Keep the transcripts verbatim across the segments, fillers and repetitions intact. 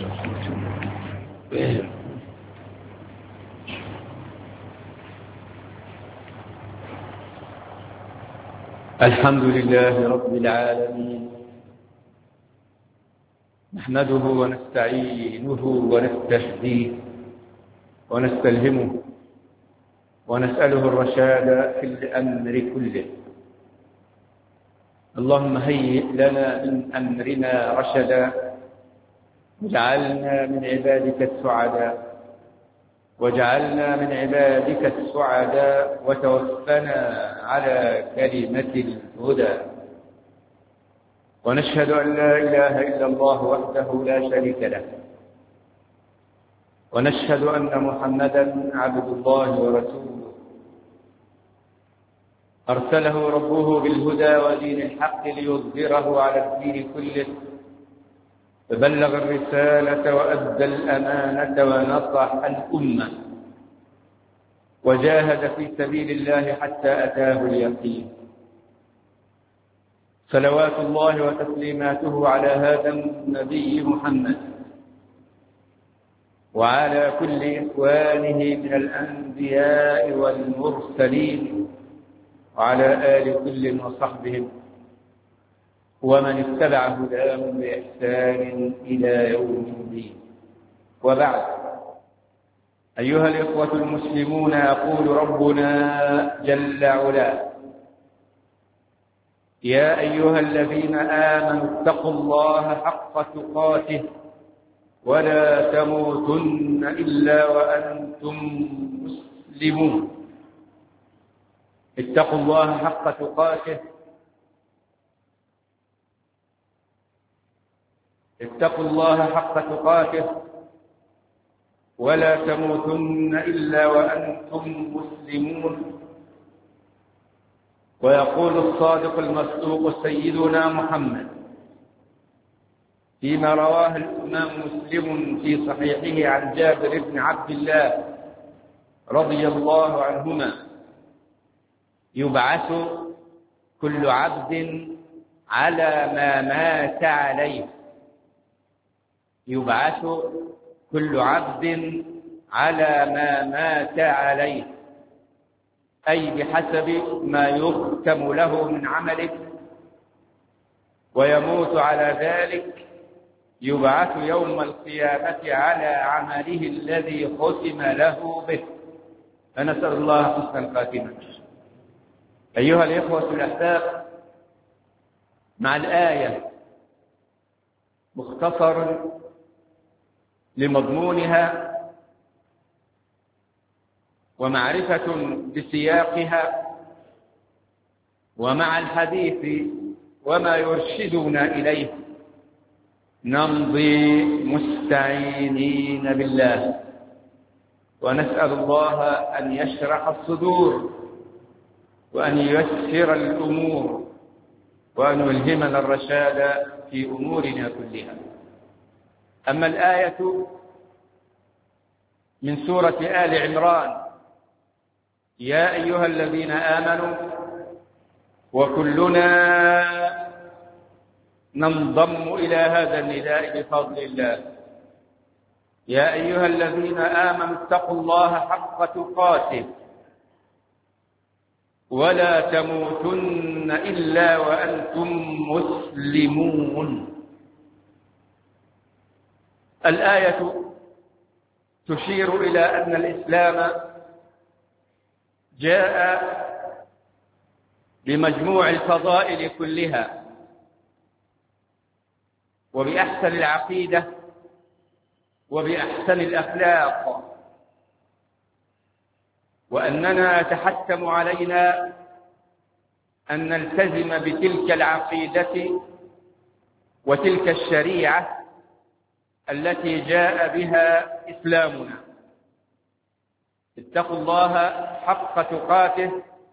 الحمد لله رب العالمين، نحمده ونستعينه ونستهديه ونستلهمه ونسأله الرشاد في الأمر كله. اللهم هيئ لنا من أمرنا رشدا، واجعلنا من عبادك السعداء واجعلنا من عبادك السعداء وتوفنا على كلمة الهدى. ونشهد أن لا إله إلا الله وحده لا شريك له، ونشهد أن محمدا عبد الله ورسوله، أرسله ربه بالهدى ودين الحق ليظهره على الدين كله، فبلغ الرسالة وأدى الأمانة ونصح الأمة وجاهد في سبيل الله حتى أتاه اليقين. صلوات الله وتسليماته على هذا النبي محمد وعلى كل إخوانه من الأنبياء والمرسلين وعلى آل كل وصحبهم ومن اتبع هداهم بإحسان إلى يوم الدين. وبعد، أيها الإخوة المسلمون، يقول ربنا جل علاه: يا أيها الذين آمنوا اتقوا الله حق تقاته ولا تموتن إلا وأنتم مسلمون. اتقوا الله حق تقاته اتقوا الله حق تقاته ولا تموتن إلا وأنتم مسلمون. ويقول الصادق المصدوق سيدنا محمد فيما رواه الإمام مسلم في صحيحه عن جابر بن عبد الله رضي الله عنهما: يبعث كل عبد على ما مات عليه يبعث كل عبد على ما مات عليه، أي بحسب ما يختم له من عمله، ويموت على ذلك. يبعث يوم القيامة على عمله الذي ختم له به، فنسأل الله حسن الخاتمة. أيها الإخوة الأحباب، مع الآية مختصر لمضمونها ومعرفة بسياقها، ومع الحديث وما يرشدنا إليه، نمضي مستعينين بالله ونسأل الله أن يشرح الصدور وأن ييسر الأمور وأن يلهمنا الرشاد في أمورنا كلها. أما الآية من سورة آل عمران: يا أيها الذين آمنوا، وكلنا ننضم إلى هذا النداء بفضل الله. يا أيها الذين آمنوا اتقوا الله حق تقاته ولا تموتن إلا وأنتم مسلمون. الآية تشير إلى أن الإسلام جاء بمجموع الفضائل كلها وبأحسن العقيدة وبأحسن الأخلاق، وأننا يتحتم علينا أن نلتزم بتلك العقيدة وتلك الشريعة التي جاء بها إسلامنا. اتقوا الله حق تقاته،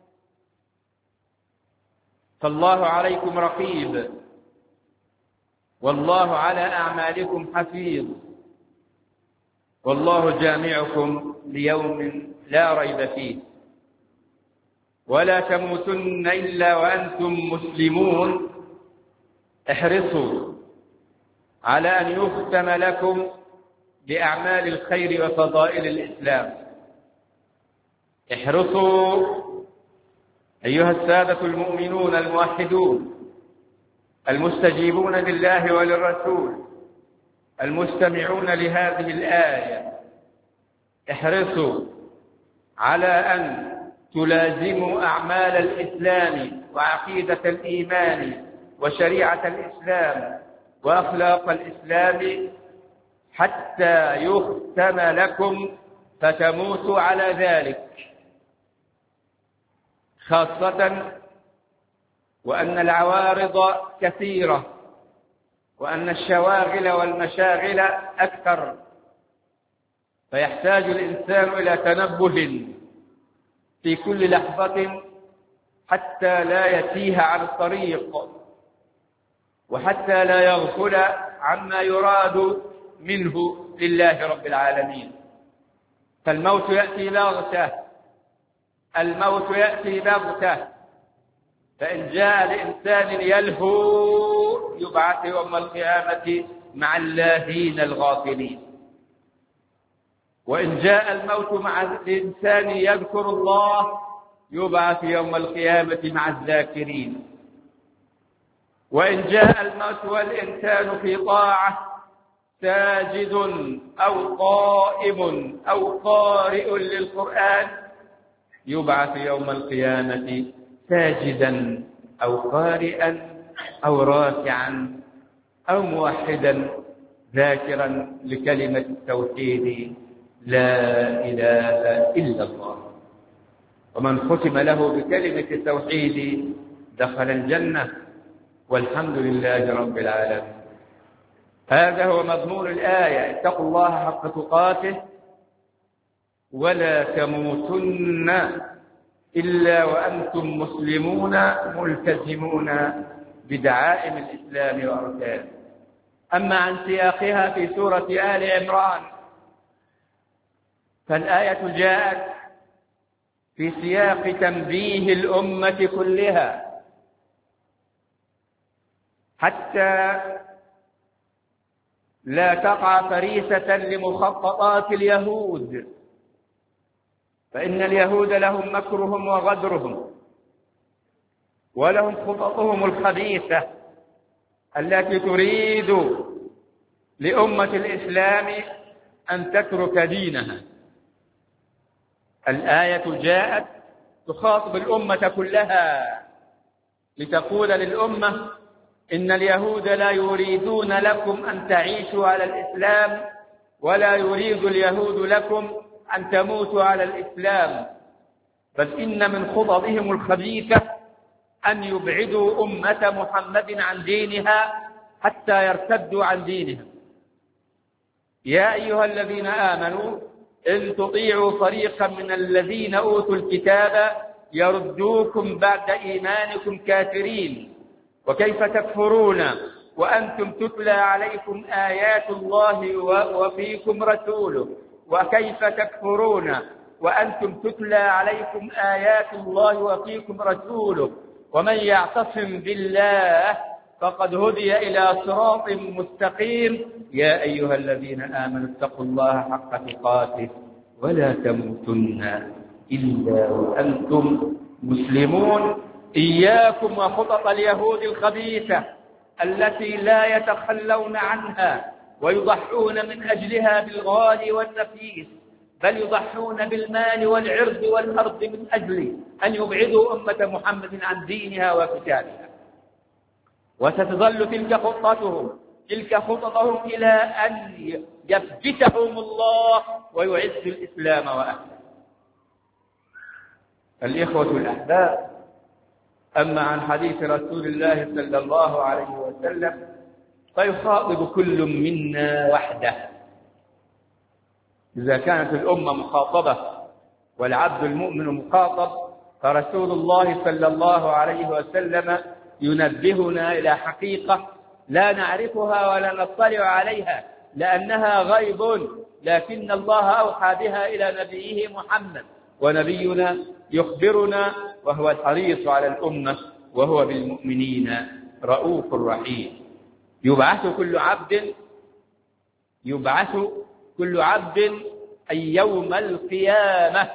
فالله عليكم رقيب، والله على أعمالكم حفيظ، والله جامعكم ليوم لا ريب فيه. ولا تموتن إلا وأنتم مسلمون. احرصوا على أن يختم لكم بأعمال الخير وفضائل الإسلام. احرصوا أيها السادة المؤمنون الموحدون المستجيبون لله وللرسول المستمعون لهذه الآية، احرصوا على أن تلازموا أعمال الإسلام وعقيدة الإيمان وشريعة الإسلام وأخلاق الإسلام حتى يختم لكم فتموتوا على ذلك، خاصة وأن العوارض كثيرة وأن الشواغل والمشاغل أكثر، فيحتاج الإنسان إلى تنبه في كل لحظة حتى لا يتيه عن الطريق وحتى لا يغفل عما يراد منه لله رب العالمين. فالموت يأتي بغتة، الموت يأتي بغتة، فإن جاء لإنسان يلهو يبعث يوم القيامة مع اللاهين الغافلين، وإن جاء الموت مع الإنسان يذكر الله يبعث يوم القيامة مع الذاكرين، وإن جاء الموت والإنسان في طاعة ساجد أو قائم أو قارئ للقرآن يبعث يوم القيامة ساجدا أو قارئا أو راكعا أو موحدا ذاكرا لكلمة التوحيد لا إله إلا الله. ومن ختم له بكلمة التوحيد دخل الجنة والحمد لله رب العالمين. هذا هو مضمون الآية: اتقوا الله حق تقاته ولا تموتن إلا وأنتم مسلمون ملتزمون بدعائم الإسلام وأركانه. أما عن سياقها في سورة آل عمران فالآية جاءت في سياق تنبيه الأمة كلها حتى لا تقع فريسة لمخططات اليهود، فإن اليهود لهم مكرهم وغدرهم ولهم خططهم الخبيثة التي تريد لأمة الإسلام أن تترك دينها. الآية جاءت تخاطب الأمة كلها لتقول للأمة إن اليهود لا يريدون لكم أن تعيشوا على الإسلام ولا يريد اليهود لكم أن تموتوا على الإسلام، بل إن من خططهم الخبيثة أن يبعدوا أمة محمد عن دينها حتى يرتدوا عن دينها. يا أيها الذين آمنوا إن تطيعوا فريقا من الذين أوتوا الكتاب يردوكم بعد إيمانكم كافرين وكيف تكفرون وأنتم تتلى عليكم آيات الله وفيكم رسوله وكيف تكفرون وأنتم تتلى عليكم آيات الله وفيكم رسوله ومن يعتصم بالله فقد هدي إلى صراط مستقيم. يا أيها الذين آمنوا اتقوا الله حق تقاته ولا تموتن إلا وأنتم مسلمون. إياكم وخطط اليهود الخبيثة التي لا يتخلون عنها ويضحون من أجلها بالغالي والنفيس، بل يضحون بالمال والعرض والأرض من أجل أن يبعدوا أمة محمد عن دينها وكتابها. وستظل تلك خطتهم تلك خططهم إلى أن يثبتهم الله ويعز الإسلام وأهله. الإخوة الأحباب، أما عن حديث رسول الله صلى الله عليه وسلم فيخاطب كل منا وحده. إذا كانت الأمة مخاطبة والعبد المؤمن مخاطب فرسول الله صلى الله عليه وسلم ينبهنا إلى حقيقة لا نعرفها ولا نطلع عليها لأنها غيب، لكن الله أوحى بها إلى نبيه محمد، ونبينا يخبرنا وهو الحريص على الأمة وهو بالمؤمنين رؤوف رحيم. يبعث كل عبد يبعث كل عبد أي يوم القيامة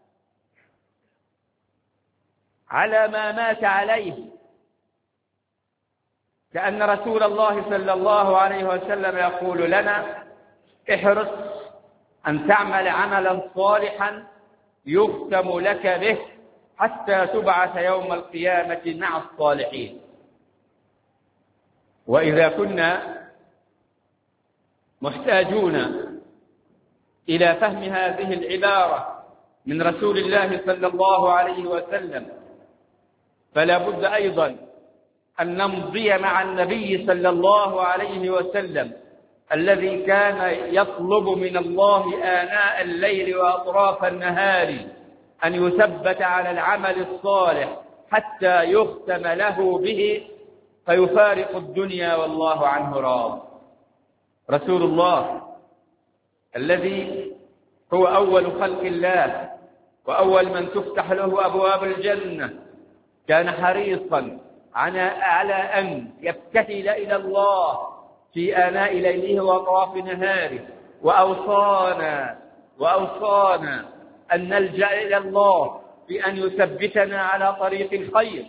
على ما مات عليه، كأن رسول الله صلى الله عليه وسلم يقول لنا: احرص أن تعمل عملا صالحا يختم لك به حتى تبعث يوم القيامة مع الصالحين. وإذا كنا محتاجون إلى فهم هذه العبارة من رسول الله صلى الله عليه وسلم، فلا بد أيضا أن نمضي مع النبي صلى الله عليه وسلم الذي كان يطلب من الله آناء الليل وأطراف النهار أن يثبت على العمل الصالح حتى يختم له به فيفارق الدنيا والله عنه راض. رسول الله الذي هو أول خلق الله وأول من تفتح له أبواب الجنة كان حريصا على أن يبتهل إلى الله في آناء ليله وأطراف نهاره، وأوصانا وأوصانا أن نلجأ إلى الله بأن يثبتنا على طريق الخير،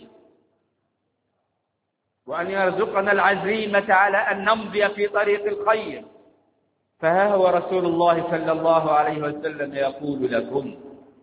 وأن يرزقنا العزيمة على أن نمضي في طريق الخير. فها هو رسول الله صلى الله عليه وسلم يقول لكم: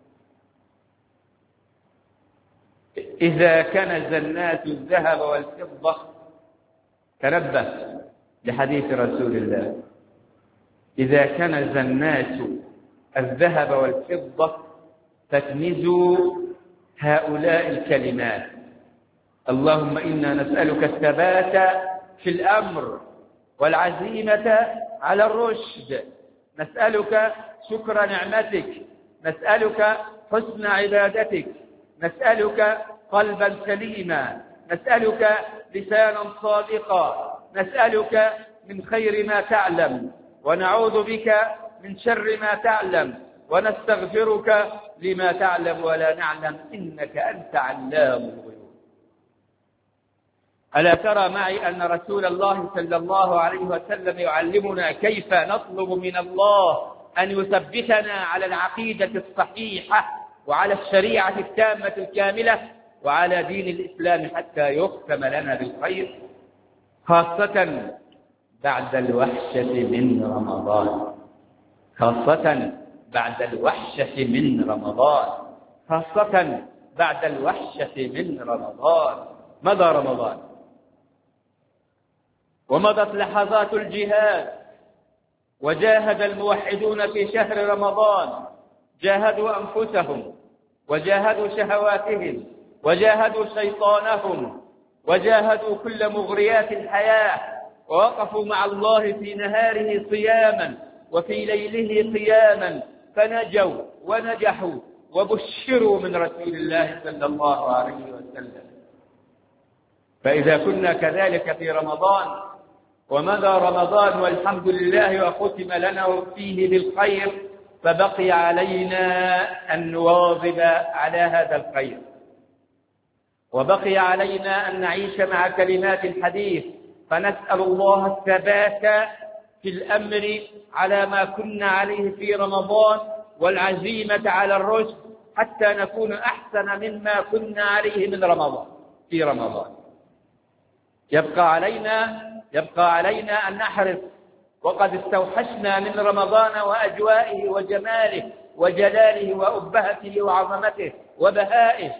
إذا كنز الناس الذهب والفضة، تنبه لحديث رسول الله، إذا كنز الناس الذهب والفضة فاكنزوا هؤلاء الكلمات: اللهم إنا نسألك الثبات في الأمر والعزيمة على الرشد، نسألك شكر نعمتك، نسألك حسن عبادتك، نسألك قلبا سليما، نسألك لسانا صادقا، نسألك من خير ما تعلم، ونعوذ بك من شر ما تعلم، ونستغفرك لما تعلم ولا نعلم، إنك أنت علام الغيوب. ألا ترى معي أن رسول الله صلى الله عليه وسلم يعلمنا كيف نطلب من الله أن يثبتنا على العقيدة الصحيحة وعلى الشريعة التامة الكاملة وعلى دين الإسلام حتى يختم لنا بالخير، خاصة بعد الوحشة من رمضان، خاصة بعد الوحشة من رمضان، خاصة بعد الوحشة من رمضان. مضى رمضان ومضت لحظات الجهاد، وجاهد الموحدون في شهر رمضان، جاهدوا أنفسهم وجاهدوا شهواتهم وجاهدوا شيطانهم وجاهدوا كل مغريات الحياة، ووقفوا مع الله في نهاره صياما وفي ليله قياما، فنجوا ونجحوا وبشروا من رسول الله صلى الله عليه وسلم. فإذا كنا كذلك في رمضان ومضى رمضان والحمد لله وختم لنا فيه بالخير، فبقي علينا أن نواظب على هذا الخير، وبقي علينا أن نعيش مع كلمات الحديث، فنسأل الله الثبات في الأمر على ما كنا عليه في رمضان والعزيمة على الرشد حتى نكون أحسن مما كنا عليه من رمضان في رمضان. يبقى علينا يبقى علينا أن نحرص، وقد استوحشنا من رمضان وأجوائه وجماله وجلاله وأبهته وعظمته وبهائه،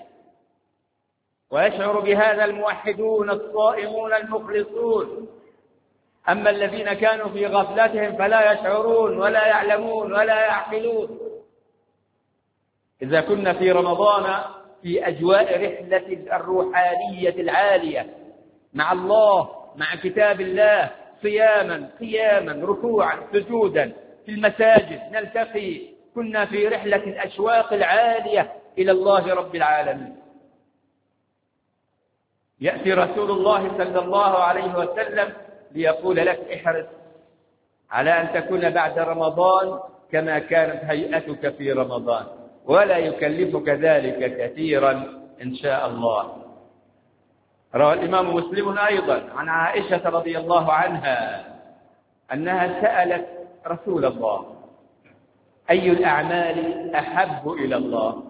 ويشعر بهذا الموحدون الصائمون المخلصون. أما الذين كانوا في غفلتهم فلا يشعرون ولا يعلمون ولا يعقلون. إذا كنا في رمضان في أجواء رحلة الروحانية العالية مع الله، مع كتاب الله، صياما قياما ركوعا سجودا في المساجد نلتقي، كنا في رحلة الأشواق العالية إلى الله رب العالمين. يأتي رسول الله صلى الله عليه وسلم ليقول لك: احرص على أن تكون بعد رمضان كما كانت هيئتك في رمضان، ولا يكلفك ذلك كثيرا إن شاء الله. روى الإمام مسلم أيضا عن عائشة رضي الله عنها أنها سألت رسول الله أي الأعمال أحب إلى الله؟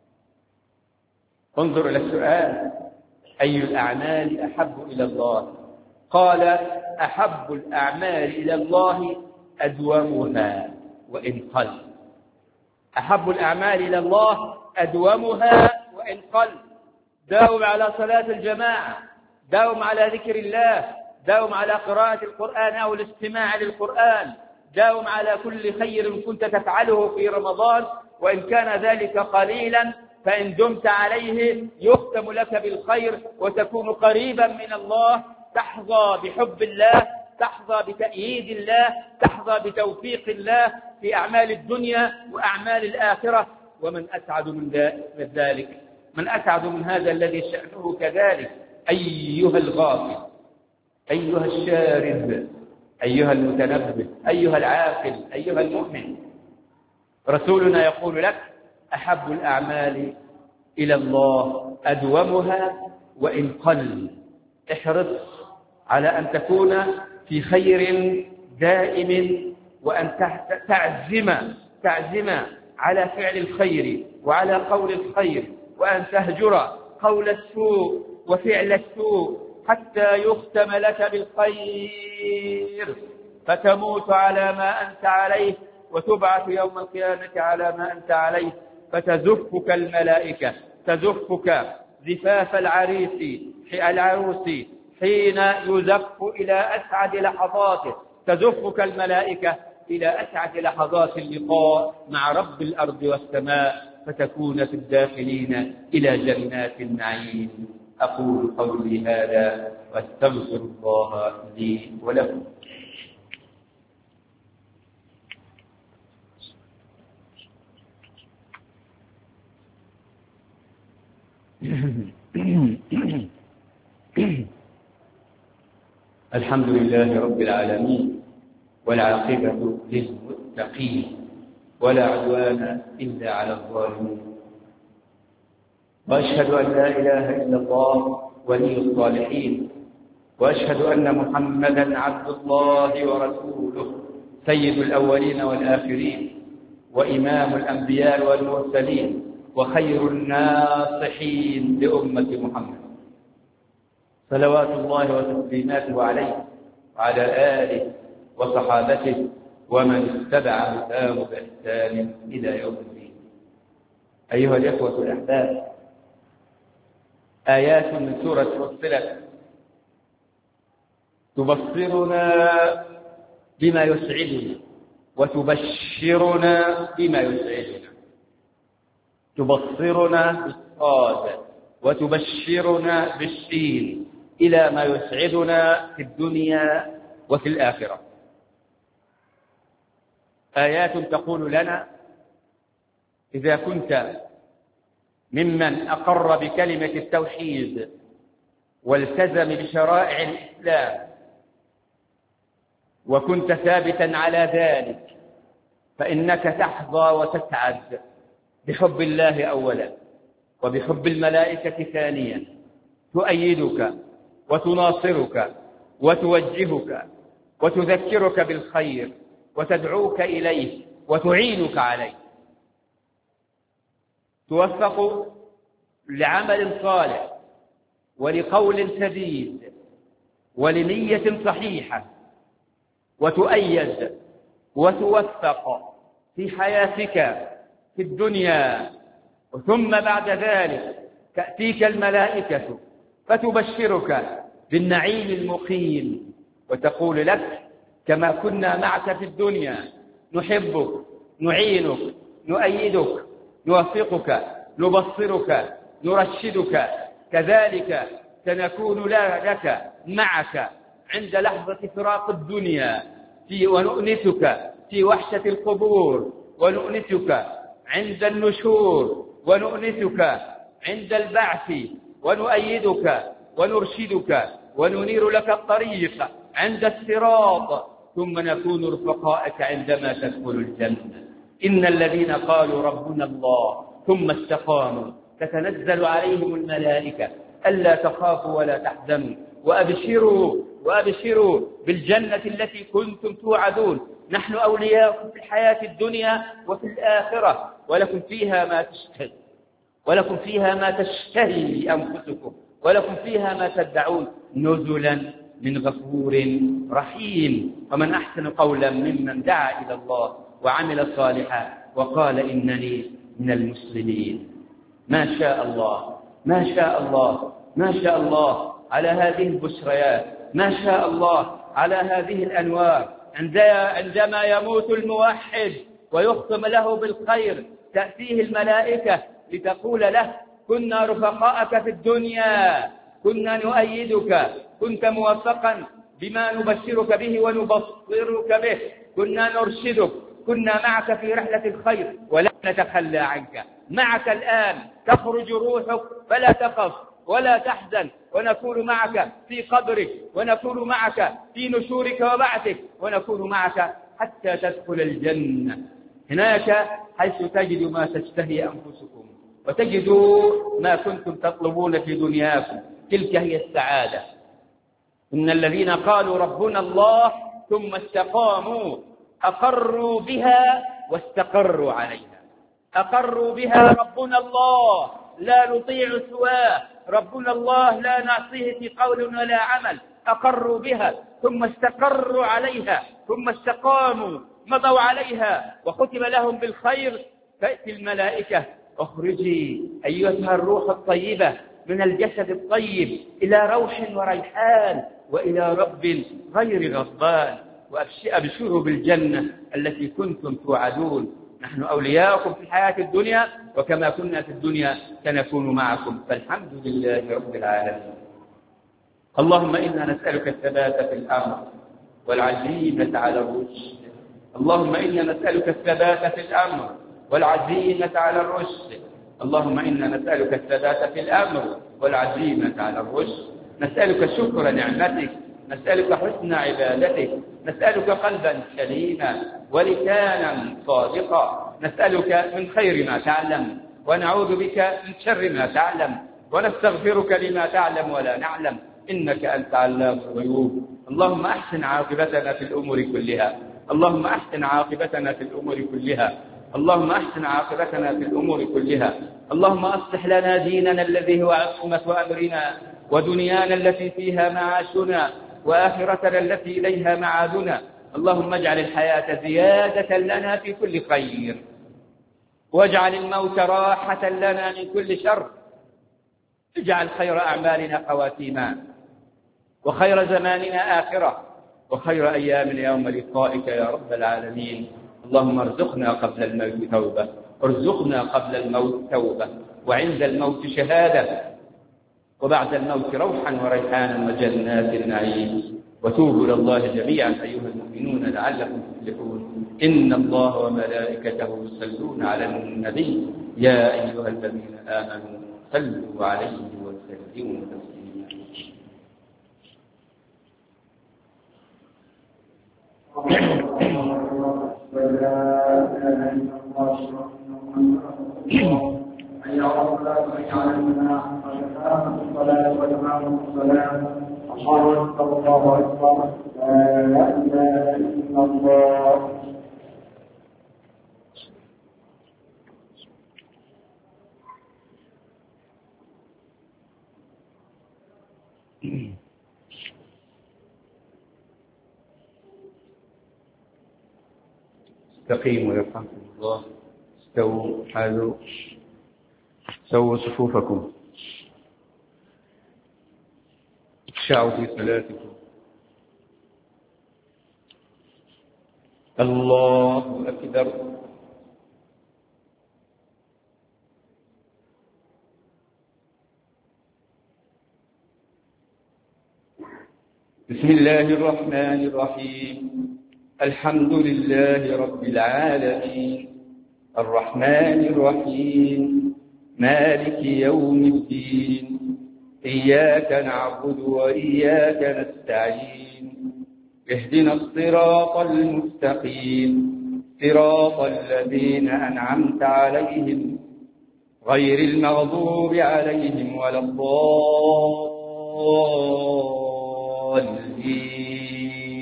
انظر إلى السؤال، أي الأعمال أحب إلى الله؟ قال: أحب الأعمال إلى الله أدومها وإن قل. أحب الأعمال إلى الله أدومها وإن قل. داوم على صلاة الجماعة، داوم على ذكر الله، داوم على قراءة القرآن أو الاستماع للقرآن، داوم على كل خير كنت تفعله في رمضان، وإن كان ذلك قليلا فإن دمت عليه يختم لك بالخير وتكون قريبا من الله، تحظى بحب الله، تحظى بتأييد الله، تحظى بتوفيق الله في أعمال الدنيا وأعمال الآخرة. ومن أسعد من ذلك؟ من أسعد من هذا الذي شأنه كذلك؟ أيها الغافل، أيها الشارد، أيها المتنبه، أيها العاقل، أيها المؤمن، رسولنا يقول لك: أحب الأعمال إلى الله أدومها وإن قل. احرص على أن تكون في خير دائم، وأن تعزم تعزم على فعل الخير وعلى قول الخير، وأن تهجر قول السوء وفعل السوء حتى يختم لك بالخير، فتموت على ما أنت عليه وتبعث يوم القيامة على ما أنت عليه، فتزفك الملائكة، تزفك زفاف العريس العروس حين يزف إلى أسعد لحظاته، تزفك الملائكة إلى أسعد لحظات اللقاء مع رب الأرض والسماء، فتكون في الداخلين إلى جنات النعيم. أقول قولي هذا واستغفر الله لي ولكم. الحمد لله رب العالمين، والعاقبة للمتقين، ولا عدوان إلا على الظالمين، وأشهد أن لا إله إلا الله ولي الصالحين، وأشهد أن محمدا عبد الله ورسوله سيد الأولين والآخرين، وإمام الأنبياء والمرسلين، وخير الناصحين لأمة محمد، صلوات الله وتسليماته عليه وعلى آله وصحابته ومن اتبع هداه بإحسان إلى يوم الدين. أيها الإخوة الأحباب، آيات من سورة فصلت تبصرنا بما يسعدنا وتبشرنا بما يسعدنا. تبصرنا بالصاد وتبشرنا بالشين إلى ما يسعدنا في الدنيا وفي الآخرة. آيات تقول لنا: إذا كنت ممن أقر بكلمة التوحيد والتزم بشرائع الإسلام وكنت ثابتا على ذلك، فإنك تحظى وتسعد بحب الله أولا، وبحب الملائكة ثانيا، تؤيدك وتناصرك وتوجهك وتذكرك بالخير وتدعوك إليه وتعينك عليه. توفق لعمل صالح ولقول سديد ولنية صحيحة، وتؤيد وتوفق في حياتك في الدنيا، ثم بعد ذلك تأتيك الملائكة فتبشرك بالنعيم المقيم وتقول لك: كما كنا معك في الدنيا نحبك، نعينك، نؤيدك، نوفقك، نبصرك، نرشدك، كذلك سنكون لك معك عند لحظة فراق الدنيا، في ونؤنسك في وحشة القبور، ونؤنسك عند النشور، ونؤنسك عند البعث، ونؤيدك ونرشدك وننير لك الطريق عند الصراط، ثم نكون رفقائك عندما تدخل الجنة. إن الذين قالوا ربنا الله ثم استقاموا تتنزل عليهم الملائكة ألا تخافوا ولا تحزنوا وأبشروا وأبشروا بالجنة التي كنتم توعدون. نحن أولياؤكم في الحياة الدنيا وفي الآخرة، ولكم فيها ما تشتهي ولكم فيها ما تشتهي أنفسكم ولكم فيها ما تدعون نزلا من غفور رحيم. ومن أحسن قولا ممن دعا إلى الله وعمل صالحا وقال إنني من المسلمين. ما شاء الله ما شاء الله ما شاء الله على هذه البشريات، ما شاء الله على هذه الأنوار. عندما يموت الموحد ويختم له بالخير تأتيه الملائكة لتقول له كنا رفقاءك في الدنيا، كنا نؤيدك، كنت موفقا بما نبشرك به ونبصرك به، كنا نرشدك، كنا معك في رحلة الخير ولن نتخلى عنك. معك الآن تخرج روحك فلا تخف ولا تحزن، ونكون معك في قبرك، ونكون معك في نشورك وبعثك، ونكون معك حتى تدخل الجنة. هناك حيث تجد ما تشتهي أنفسكم وتجدوا ما كنتم تطلبون في دنياكم، تلك هي السعادة. إن الذين قالوا ربنا الله ثم استقاموا أقروا بها واستقروا عليها. أقروا بها ربنا الله لا نطيع سواه، ربنا الله لا نعصيه في قول ولا عمل. أقروا بها ثم استقروا عليها ثم استقاموا مضوا عليها وختم لهم بالخير. تأتي الملائكة اخرجي أيتها الروح الطيبة من الجسد الطيب إلى روح وريحان وإلى رب غير غضبان، وأبشروا بالجنة التي كنتم توعدون. نحن أولياؤكم في الحياة الدنيا، وكما كنا في الدنيا سنكون معكم، فالحمد لله رب العالمين. اللهم إنا نسألك الثبات في الأمر والعزيمة على الرشد. اللهم إنا نسألك الثبات في الأمر والعزيمة على الرشد. اللهم إنا نسألك الثبات في الأمر والعزيمة على الرشد. نسألك شكر نعمتك، نسألك حسن عبادتك، نسألك قلبا سليما ولسانا صادقا، نسألك من خير ما تعلم ونعوذ بك من شر ما تعلم، ونستغفرك لما تعلم ولا نعلم، إنك أنت علام الغيوب. اللهم أحسن عاقبتنا في الأمور كلها اللهم أحسن عاقبتنا في الأمور كلها اللهم أحسن عاقبتنا في الأمور كلها اللهم أصلح لنا ديننا الذي هو عصمة أمرنا، ودنيانا التي فيها معاشنا، وآخرتنا التي إليها معادنا. اللهم اجعل الحياة زيادة لنا في كل خير، واجعل الموت راحة لنا من كل شر. اجعل خير أعمالنا خواتيما، وخير زماننا آخرة، وخير أيامنا يوم لقائك يا رب العالمين. اللهم ارزقنا قبل الموت توبة، ارزقنا قبل الموت توبة، وعند الموت شهادة، وبعد الموت روحا وريحانا وجنات النعيم. وتوبوا إلى الله جميعا أيها المؤمنون لعلكم تفلحون. إن الله وملائكته يصلون على النبي يا أيها الذين آمنوا صلوا عليه وسلموا تسليما. يا رب لا تجعلنا أقام الصلاة وإمام الصلاة. الله أكبر الله أكبر لا إله إلا الله. استقيموا يرحمكم الله. استووا حاذوا سووا صفوفكم، اخشعوا في صلاتكم. الله أكبر. بسم الله الرحمن الرحيم. الحمد لله رب العالمين، الرحمن الرحيم، مالك يوم الدين، إياك نعبد وإياك نستعين، اهدنا الصراط المستقيم، صراط الذين أنعمت عليهم غير المغضوب عليهم ولا الضالين.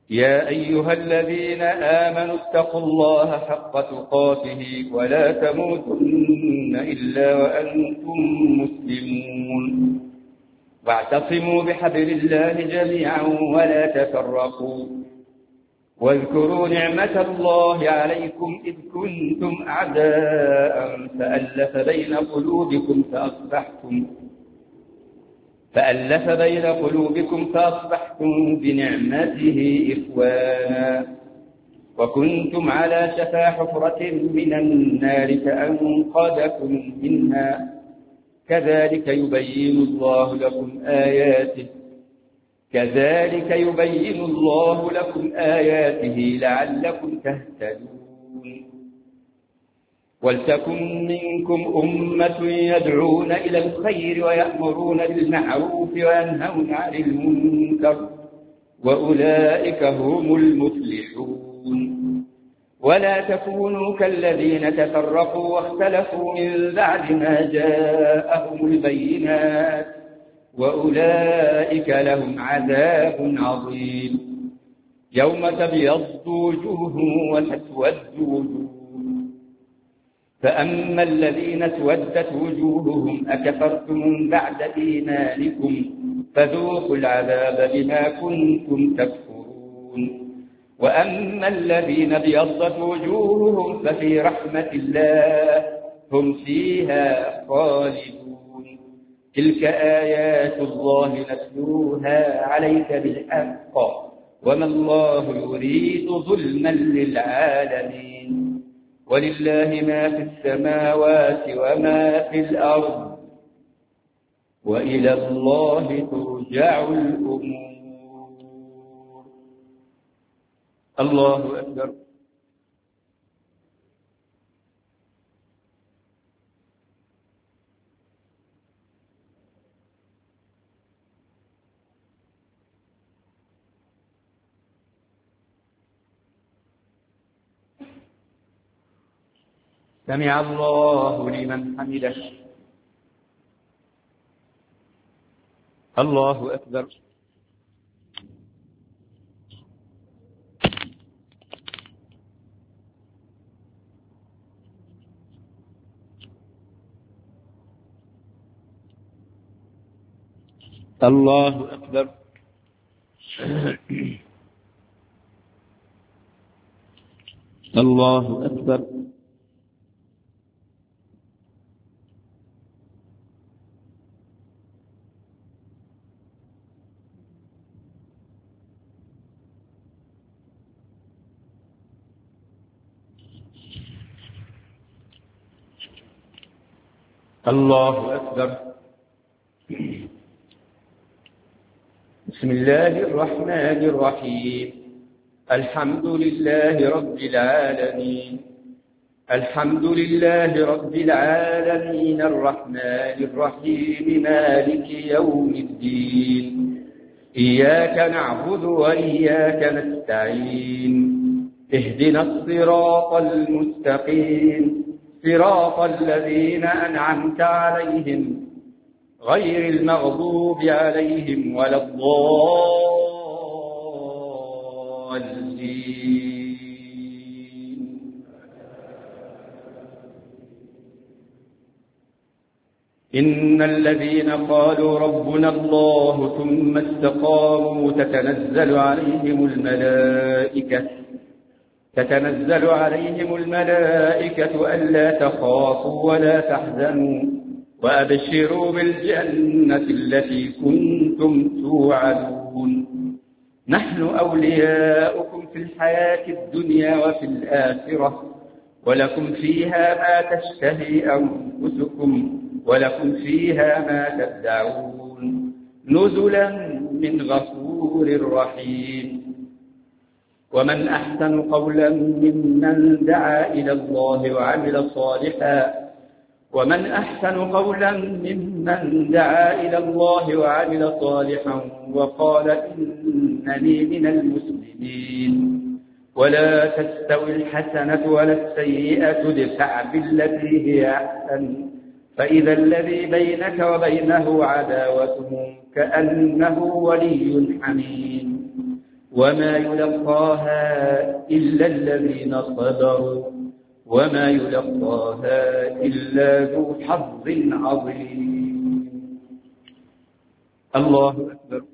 يا أيها الذين آمنوا اتقوا الله حق تقاته ولا تموتن إلا وأنتم مسلمون واعتصموا بحبل الله جميعا ولا تفرقوا واذكروا نعمة الله عليكم إذ كنتم أعداء فألف بين قلوبكم فأصبحتم فألف بين قلوبكم فأصبحتم بنعمته إخوانا وكنتم على شفا حفرة من النار فأنقذكم منها كذلك يبين الله لكم آياته كذلك يبين الله لكم آياته لعلكم تهتدون ولتكن منكم أمة يدعون إلى الخير ويأمرون بالمعروف وينهون عن المنكر وأولئك هم المفلحون ولا تكونوا كالذين تفرقوا واختلفوا من بعد ما جاءهم البينات وأولئك لهم عذاب عظيم يوم تبيض وجوه وتسود وجوه فأما الذين اسودت وجوههم أكفرتم بعد إيمانكم فذوقوا العذاب بما كنتم تكفرون وأما الذين ابيضت وجوههم ففي رحمة الله هم فيها خالدون تلك آيات الله نتلوها عليك بالحق وما الله يريد ظلما للعالمين ولله ما في السماوات وما في الأرض وإلى الله ترجع الأمور. الله أكبر. سمع الله لمن حمده. الله أكبر. الله أكبر. الله أكبر. الله أكبر. بسم الله الرحمن الرحيم. الحمد لله رب العالمين. الحمد لله رب العالمين الرحمن الرحيم مالك يوم الدين. إياك نعبد وإياك نستعين. اهدنا الصراط المستقيم صراط الذين أنعمت عليهم غير المغضوب عليهم ولا الضالين. إن الذين قالوا ربنا الله ثم استقاموا تتنزل عليهم الملائكة تتنزل عليهم الملائكة ألا تخافوا ولا تحزنوا وأبشروا بالجنة التي كنتم توعدون. نحن أولياؤكم في الحياة الدنيا وفي الآخرة ولكم فيها ما تشتهي أنفسكم ولكم فيها ما تدعون نزلا من غفور رحيم. ومن أحسن قولا ممن دعا إلى الله وعمل صالحا ومن أحسن قولا ممن دعا إلى الله وعمل صالحا وقال إنني من المسلمين. ولا تستوي الحسنة ولا السيئة ادفع بالتي هي أحسن فإذا الذي بينك وبينه عداوة كأنه ولي حميم. وما يلقاها إلا الذين صبروا وما يلقاها إلا ذو حظ عظيم. الله أكبر.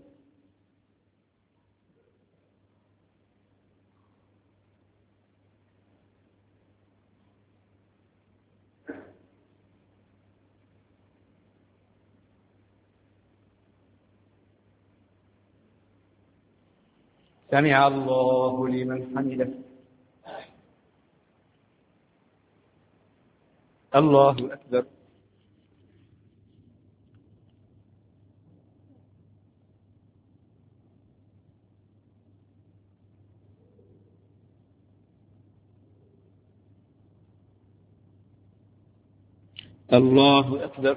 سمع الله لمن حمده. الله أكبر. الله أكبر.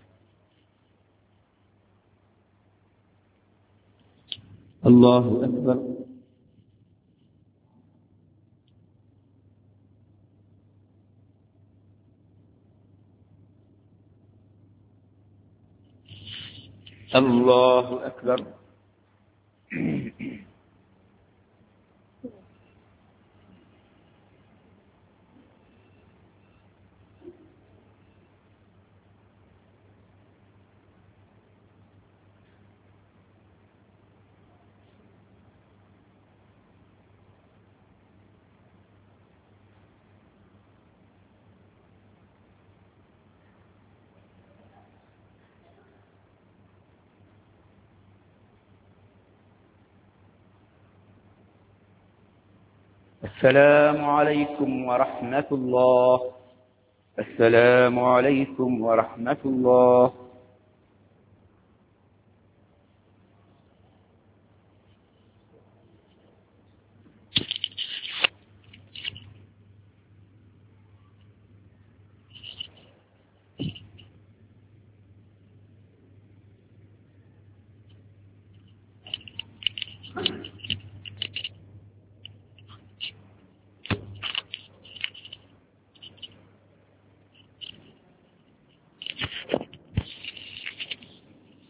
الله أكبر. الله أكبر. السلام عليكم ورحمة الله. السلام عليكم ورحمة الله.